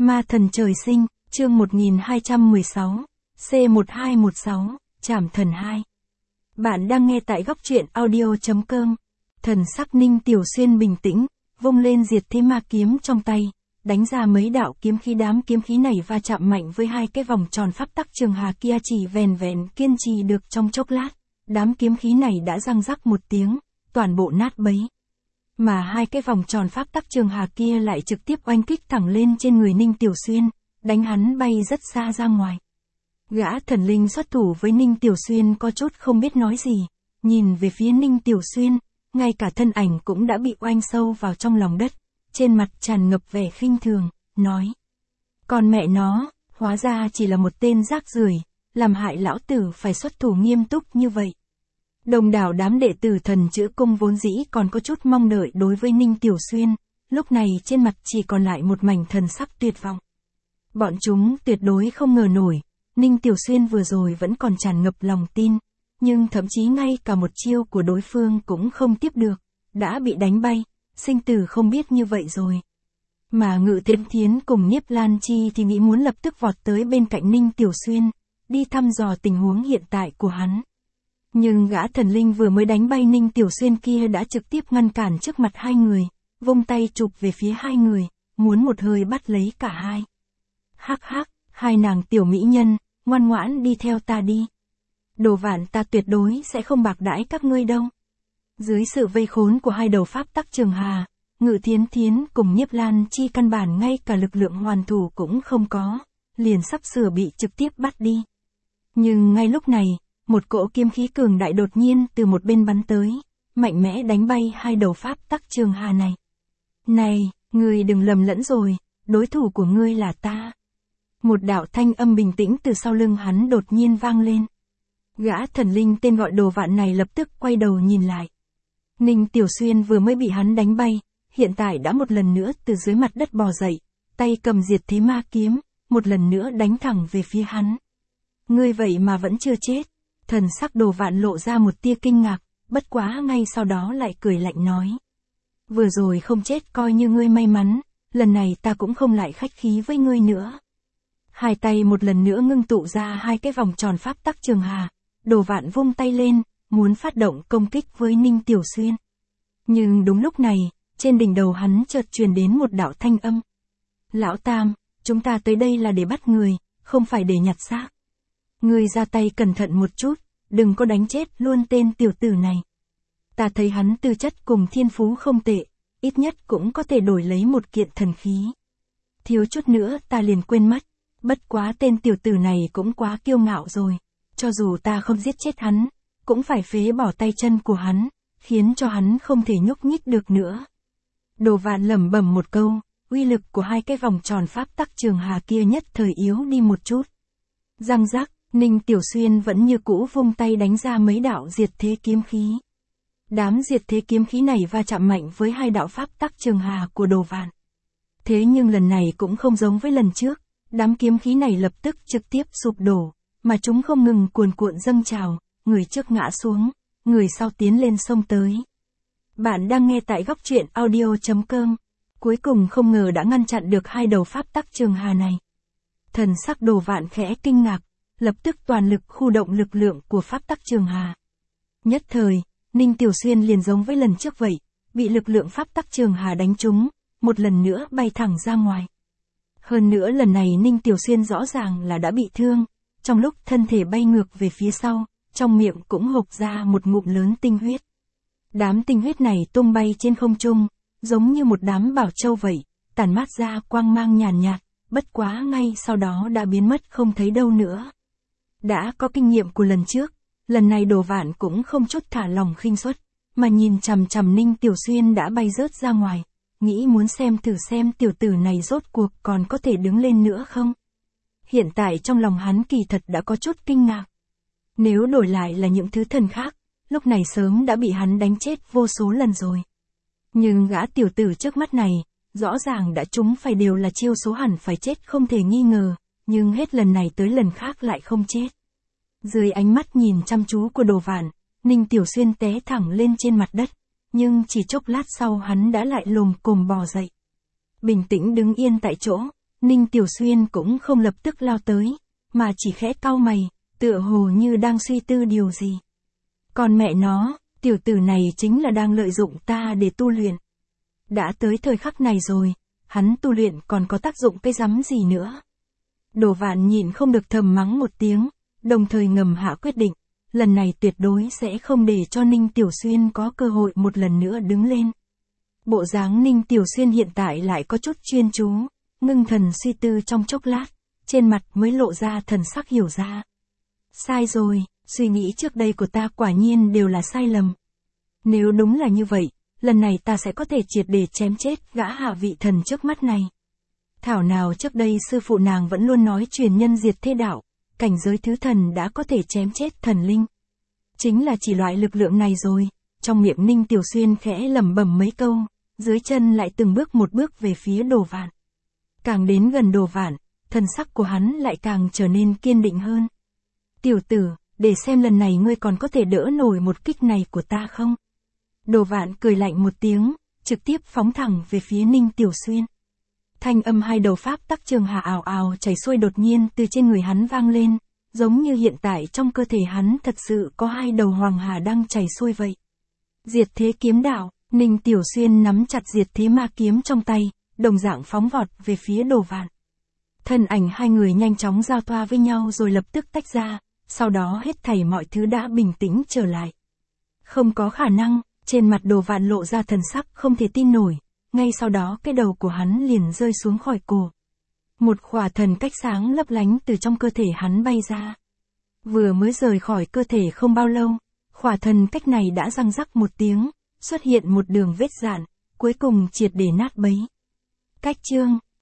Ma thần trời sinh, chương 1216, C1216, Trảm thần 2. Bạn đang nghe tại góc truyện audio.com. Thần sắc Ninh Tiểu Xuyên bình tĩnh, vung lên diệt thế ma kiếm trong tay, đánh ra mấy đạo kiếm khí. Đám kiếm khí này va chạm mạnh với hai cái vòng tròn pháp tắc trường hà kia, chỉ vẻn vẹn kiên trì được trong chốc lát, đám kiếm khí này đã răng rắc một tiếng, toàn bộ nát bấy. Mà hai cái vòng tròn pháp tắc trường hà kia lại trực tiếp oanh kích thẳng lên trên người Ninh Tiểu Xuyên, đánh hắn bay rất xa ra ngoài. Gã thần linh xuất thủ với Ninh Tiểu Xuyên có chút không biết nói gì, nhìn về phía Ninh Tiểu Xuyên, ngay cả thân ảnh cũng đã bị oanh sâu vào trong lòng đất, trên mặt tràn ngập vẻ khinh thường, nói: "Con mẹ nó, hóa ra chỉ là một tên rác rưởi, làm hại lão tử phải xuất thủ nghiêm túc như vậy." Đồng đảo đám đệ tử Thần Chữ Cung vốn dĩ còn có chút mong đợi đối với Ninh Tiểu Xuyên, lúc này trên mặt chỉ còn lại một mảnh thần sắc tuyệt vọng. Bọn chúng tuyệt đối không ngờ nổi, Ninh Tiểu Xuyên vừa rồi vẫn còn tràn ngập lòng tin, nhưng thậm chí ngay cả một chiêu của đối phương cũng không tiếp được, đã bị đánh bay, sinh tử không biết như vậy rồi. Mà Ngự Tiễn Thiến cùng Nhiếp Lan Chi thì nghĩ muốn lập tức vọt tới bên cạnh Ninh Tiểu Xuyên, đi thăm dò tình huống hiện tại của hắn. Nhưng gã thần linh vừa mới đánh bay Ninh Tiểu Xuyên kia đã trực tiếp ngăn cản trước mặt hai người, vung tay chụp về phía hai người, muốn một hơi bắt lấy cả hai. "Hắc hắc, hai nàng tiểu mỹ nhân, ngoan ngoãn đi theo ta đi. Đồ vạn ta tuyệt đối sẽ không bạc đãi các ngươi đâu." Dưới sự vây khốn của hai đầu pháp tắc trường hà, Ngự Tiễn Thiến cùng Nhiếp Lan Chi căn bản ngay cả lực lượng hoàn thủ cũng không có, liền sắp sửa bị trực tiếp bắt đi. Nhưng ngay lúc này, một cỗ kiếm khí cường đại đột nhiên từ một bên bắn tới, mạnh mẽ đánh bay hai đầu pháp tắc trường hà này. "Này, ngươi đừng lầm lẫn rồi, đối thủ của ngươi là ta." Một đạo thanh âm bình tĩnh từ sau lưng hắn đột nhiên vang lên. Gã thần linh tên gọi Đồ Vạn này lập tức quay đầu nhìn lại. Ninh Tiểu Xuyên vừa mới bị hắn đánh bay, hiện tại đã một lần nữa từ dưới mặt đất bò dậy, tay cầm diệt thế ma kiếm, một lần nữa đánh thẳng về phía hắn. "Ngươi vậy mà vẫn chưa chết." Thần sắc Đồ Vạn lộ ra một tia kinh ngạc, bất quá ngay sau đó lại cười lạnh nói: "Vừa rồi không chết coi như ngươi may mắn, lần này ta cũng không lại khách khí với ngươi nữa." Hai tay một lần nữa ngưng tụ ra hai cái vòng tròn pháp tắc trường hà, Đồ Vạn vung tay lên, muốn phát động công kích với Ninh Tiểu Xuyên. Nhưng đúng lúc này, trên đỉnh đầu hắn chợt truyền đến một đạo thanh âm: "Lão Tam, chúng ta tới đây là để bắt người, không phải để nhặt xác. Ngươi ra tay cẩn thận một chút, đừng có đánh chết luôn tên tiểu tử này. Ta thấy hắn tư chất cùng thiên phú không tệ, ít nhất cũng có thể đổi lấy một kiện thần khí. Thiếu chút nữa ta liền quên mất, bất quá tên tiểu tử này cũng quá kiêu ngạo rồi, cho dù ta không giết chết hắn, cũng phải phế bỏ tay chân của hắn, khiến cho hắn không thể nhúc nhích được nữa." Đồ Vạn lẩm bẩm một câu, uy lực của hai cái vòng tròn pháp tắc trường hà kia nhất thời yếu đi một chút. Răng rắc, Ninh Tiểu Xuyên vẫn như cũ vung tay đánh ra mấy đạo diệt thế kiếm khí. Đám diệt thế kiếm khí này va chạm mạnh với hai đạo pháp tắc trường hà của Đồ Vạn. Thế nhưng lần này cũng không giống với lần trước, đám kiếm khí này lập tức trực tiếp sụp đổ, mà chúng không ngừng cuồn cuộn dâng trào, người trước ngã xuống, người sau tiến lên xông tới. Bạn đang nghe tại góc truyện audio.com. Cuối cùng không ngờ đã ngăn chặn được hai đầu pháp tắc trường hà này. Thần sắc Đồ Vạn khẽ kinh ngạc, lập tức toàn lực khu động lực lượng của pháp tắc trường hà. Nhất thời, Ninh Tiểu Xuyên liền giống với lần trước vậy, bị lực lượng pháp tắc trường hà đánh trúng, một lần nữa bay thẳng ra ngoài. Hơn nữa lần này Ninh Tiểu Xuyên rõ ràng là đã bị thương, trong lúc thân thể bay ngược về phía sau, trong miệng cũng hộc ra một ngụm lớn tinh huyết. Đám tinh huyết này tung bay trên không trung, giống như một đám bảo châu vậy, tản mát ra quang mang nhàn nhạt, bất quá ngay sau đó đã biến mất không thấy đâu nữa. Đã có kinh nghiệm của lần trước, lần này Đồ Vạn cũng không chút thả lòng khinh suất, mà nhìn chằm chằm Ninh Tiểu Xuyên đã bay rớt ra ngoài, nghĩ muốn xem thử xem tiểu tử này rốt cuộc còn có thể đứng lên nữa không. Hiện tại trong lòng hắn kỳ thật đã có chút kinh ngạc. Nếu đổi lại là những thứ thần khác, lúc này sớm đã bị hắn đánh chết vô số lần rồi. Nhưng gã tiểu tử trước mắt này, rõ ràng đã trúng phải đều là chiêu số hẳn phải chết không thể nghi ngờ, nhưng hết lần này tới lần khác lại không chết. Dưới ánh mắt nhìn chăm chú của Đồ Vạn, Ninh Tiểu Xuyên té thẳng lên trên mặt đất, nhưng chỉ chốc lát sau hắn đã lại lồm cồm bò dậy. Bình tĩnh đứng yên tại chỗ, Ninh Tiểu Xuyên cũng không lập tức lao tới, mà chỉ khẽ cau mày, tựa hồ như đang suy tư điều gì. Còn mẹ nó, tiểu tử này chính là đang lợi dụng ta để tu luyện. Đã tới thời khắc này rồi, hắn tu luyện còn có tác dụng cái rắm gì nữa. Đồ Vạn nhịn không được thầm mắng một tiếng, đồng thời ngầm hạ quyết định, lần này tuyệt đối sẽ không để cho Ninh Tiểu Xuyên có cơ hội một lần nữa đứng lên. Bộ dáng Ninh Tiểu Xuyên hiện tại lại có chút chuyên chú, ngưng thần suy tư trong chốc lát, trên mặt mới lộ ra thần sắc hiểu ra. Sai rồi, suy nghĩ trước đây của ta quả nhiên đều là sai lầm. Nếu đúng là như vậy, lần này ta sẽ có thể triệt để chém chết gã hạ vị thần trước mắt này. Thảo nào trước đây sư phụ nàng vẫn luôn nói truyền nhân diệt thế đạo, cảnh giới thứ thần đã có thể chém chết thần linh. Chính là chỉ loại lực lượng này rồi, trong miệng Ninh Tiểu Xuyên khẽ lẩm bẩm mấy câu, dưới chân lại từng bước một bước về phía Đồ Vạn. Càng đến gần Đồ Vạn, thần sắc của hắn lại càng trở nên kiên định hơn. Tiểu tử, để xem lần này ngươi còn có thể đỡ nổi một kích này của ta không? Đồ Vạn cười lạnh một tiếng, trực tiếp phóng thẳng về phía Ninh Tiểu Xuyên. Thanh âm hai đầu pháp tắc trường hà ào ào chảy xuôi đột nhiên từ trên người hắn vang lên, giống như hiện tại trong cơ thể hắn thật sự có hai đầu hoàng hà đang chảy xuôi vậy. Diệt thế kiếm đạo, Ninh Tiểu Xuyên nắm chặt diệt thế ma kiếm trong tay, đồng dạng phóng vọt về phía Đồ Vạn. Thân ảnh hai người nhanh chóng giao thoa với nhau rồi lập tức tách ra, sau đó hết thảy mọi thứ đã bình tĩnh trở lại. Không có khả năng, trên mặt Đồ Vạn lộ ra thần sắc không thể tin nổi, ngay sau đó cái đầu của hắn liền rơi xuống khỏi cổ. Một khỏa thần cách sáng lấp lánh từ trong cơ thể hắn bay ra. Vừa mới rời khỏi cơ thể không bao lâu, khỏa thần cách này đã răng rắc một tiếng, xuất hiện một đường vết rạn, cuối cùng triệt để nát bấy. Cách chương